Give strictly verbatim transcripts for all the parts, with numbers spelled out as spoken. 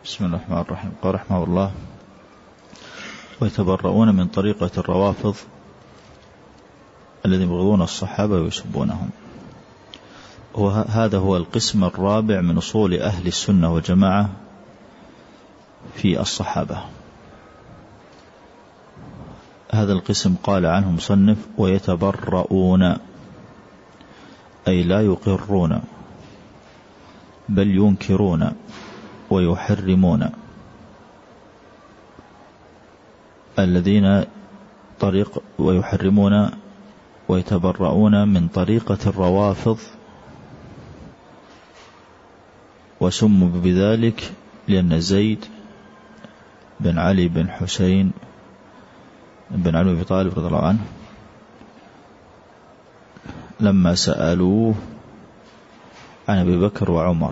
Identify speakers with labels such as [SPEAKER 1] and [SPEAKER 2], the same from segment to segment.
[SPEAKER 1] بسم الله الرحمن الرحيم. قال رحمه الله: ويتبرؤون من طريقة الروافض الذين يبغضون الصحابة ويسبونهم. وهذا هو القسم الرابع من أصول أهل السنة والجماعة في الصحابة. هذا القسم قال عنه مصنف: ويتبرؤون، أي لا يقرون بل ينكرون ويحرمون الذين طريق ويحرمون ويتبرؤون من طريقة الروافض، وسموا بذلك لأن زيد بن علي بن حسين بن علي بن طالب رضي الله عنه لما سألوه عن أبي بكر وعمر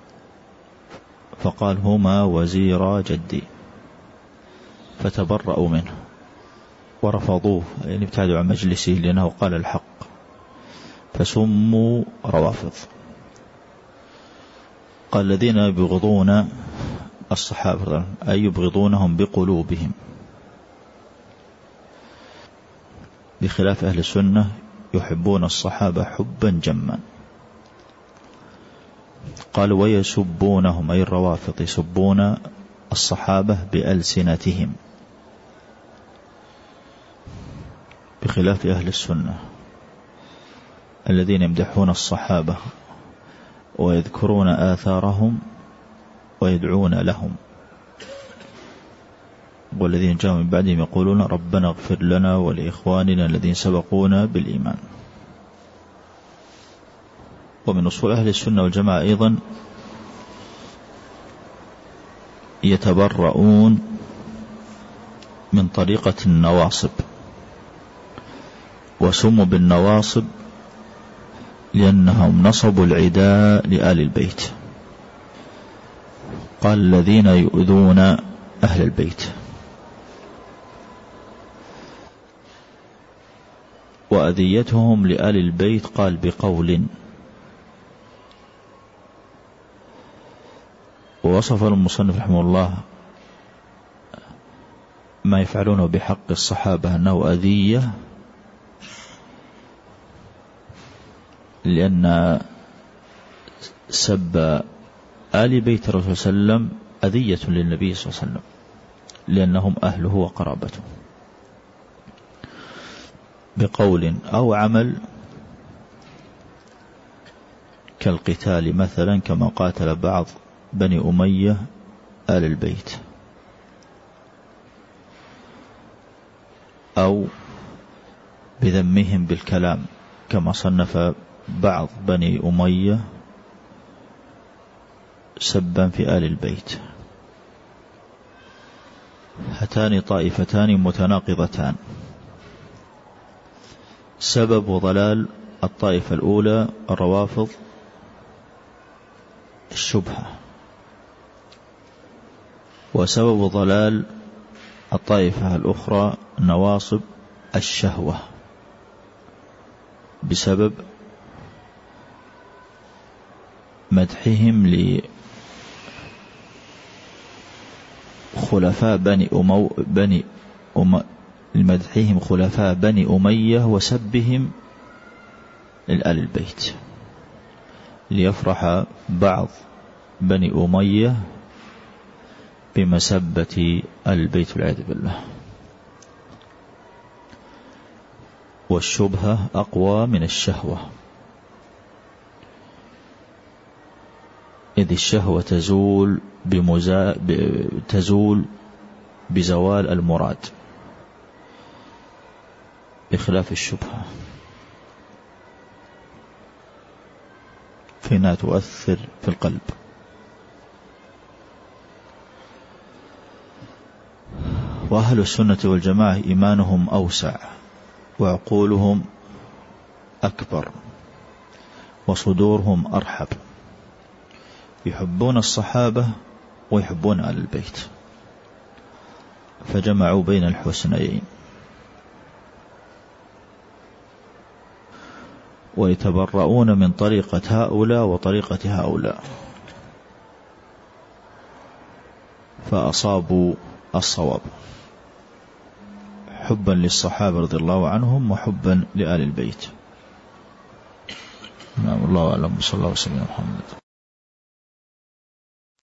[SPEAKER 1] فقال: هما وزيرا جدي، فتبرأوا منه ورفضوه، يعني ابتعدوا عن مجلسه لأنه قال الحق، فسموا روافض. قال: الذين يبغضون الصحابة أي يبغضونهم بقلوبهم، بخلاف أهل السنة يحبون الصحابة حبا جما. قال: ويسبونهم، أي الروافض يسبون الصحابة بألسنتهم، بخلاف أهل السنة الذين يمدحون الصحابة ويذكرون آثارهم ويدعون لهم، والذين جاءوا من بعدهم يقولون: ربنا اغفر لنا ولإخواننا الذين سبقونا بالإيمان. ومن أصول أهل السنة والجماعة أيضا يتبرؤون من طريقة النواصب، وسموا بالنواصب لأنهم نصبوا العداء لآل البيت. قال: الذين يؤذون أهل البيت. وأذيتهم لآل البيت قال بقول. ووصف المصنف رحمه الله ما يفعلونه بحق الصحابة أنه أذية، لأن سب آل بيت الرسول صلى الله عليه وسلم أذية للنبي صلى الله عليه وسلم، لأنهم أهله وقرابته، بقول أو عمل، كالقتال مثلا، كما قاتل بعض بني أمية آل البيت، أو بذمهم بالكلام، كما صنف بعض بني أمية سبا في آل البيت. هاتان طائفتان متناقضتان. سبب ضلال الطائفة الأولى الروافض الشبهة، وسبب ضلال الطائفة الأخرى النواصب الشهوة، بسبب مدحهم لخلفاء بني أمو بني أم لمدحهم خلفاء بني أمية وسبهم لآل البيت، ليفرح بعض بني أمية بمسبة البيت والعياذ بالله. والشبهة أقوى من الشهوة، إذ الشهوة تزول بمزا... ب... تزول بزوال المراد، بخلاف الشبهة فإنها تؤثر في القلب. وأهل السنة والجماعة إيمانهم أوسع، وعقولهم أكبر، وصدورهم أرحب، يحبون الصحابة ويحبون آل البيت، فجمعوا بين الحسنيين. ويتبرؤون من طريقة هؤلاء وطريقة هؤلاء. فأصابوا الصواب، حبا للصحابة رضي الله عنهم وحبا لآل البيت. نعم، الله أعلم. صلى الله وسلم على محمد.